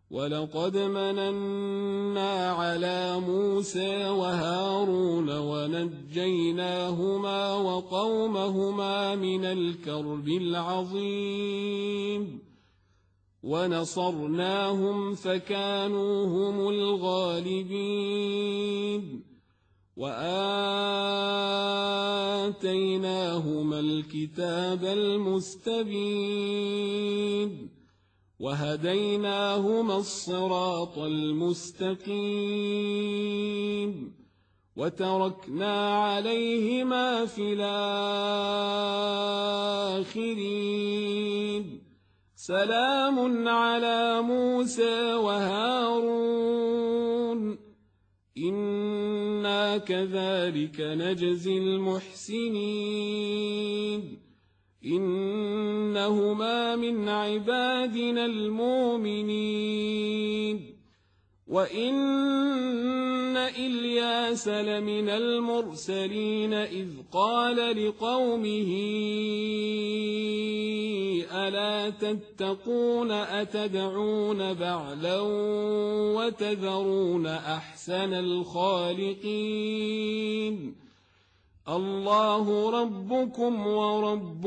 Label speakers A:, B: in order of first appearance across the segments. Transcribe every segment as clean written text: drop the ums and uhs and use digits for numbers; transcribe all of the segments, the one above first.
A: ولقد مننا على موسى وهارون ونجيناهما وقومهما من الكرب العظيم ونصرناهم فكانوا هم الغالبين وآتيناهما الكتاب المستبين وهديناهما الصراط المستقيم وتركنا عليهما في الآخرين سلام على موسى وهارون إنا كذلك نجزي المحسنين إنهما من عبادنا المؤمنين وإن إلياس لمن المرسلين إذ قال لقومه ألا تتقون أتدعون بعلا وتذرون أحسن الخالقين الله ربكم ورب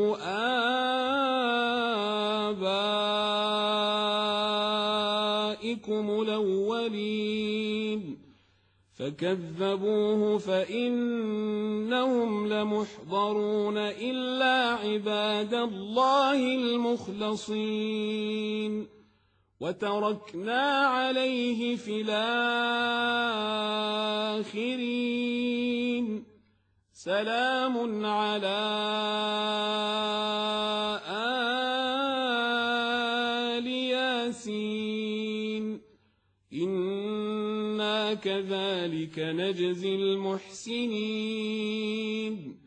A: آبائكم الأولين فكذبوه فإنهم لمحضرون إلا عباد الله المخلصين وتركنا عليه في الآخرين سلام على آل ياسين إنا كذلك نجزي المحسنين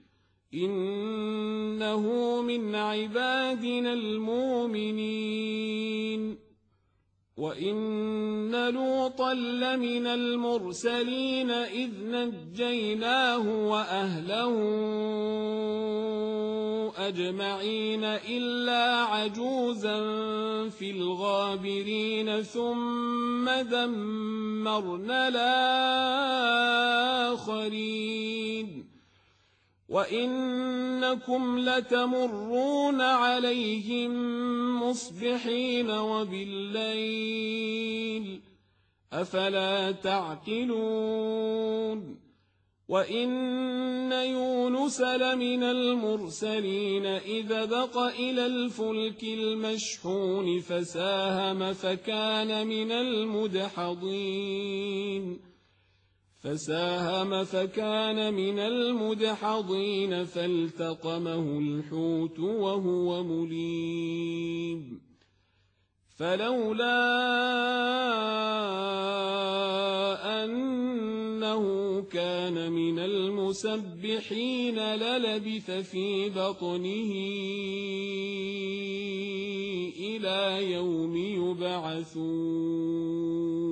A: إنه من عبادنا المؤمنين وإن لوطا لمن المرسلين إذ نجيناه وأهله أجمعين إلا عجوزا في الغابرين ثم دمرنا الآخرين وإنكم لتمرون عليهم مصبحين وبالليل أفلا تعقلون وإن يونس لمن المرسلين إذا بق إلى الفلك المشحون فساهم فكان من المدحضين فالتقمه الحوت وهو مليم فلولا أنه كان من المسبحين للبث في بطنه إلى يوم يبعثون